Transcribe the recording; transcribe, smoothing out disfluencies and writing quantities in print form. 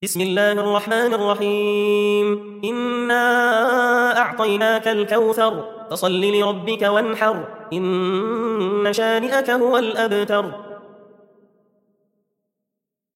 بسم الله الرحمن الرحيم. إنا أعطيناك الكوثر فصل لربك وانحر إن شانئك هو الأبتر.